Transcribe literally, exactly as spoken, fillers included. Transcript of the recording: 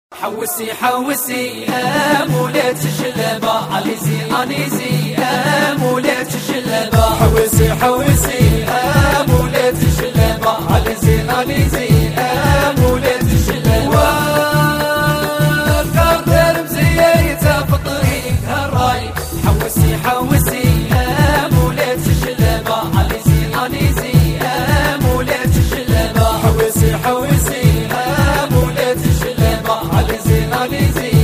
حوسي حوسي يا مولات الجلابة عليزي عليزي يا مولات الجلابة حوسي حوسي يا مولات الجلابة عليزي عليزي يا مولات الجلابة والقدر مزيتها في طريق الراي حوسي حوسي يا مولات الجلابة عليزي عليزي يا مولات الجلابة حوسي حوسي يا مولات الجلابة عليزي عليزي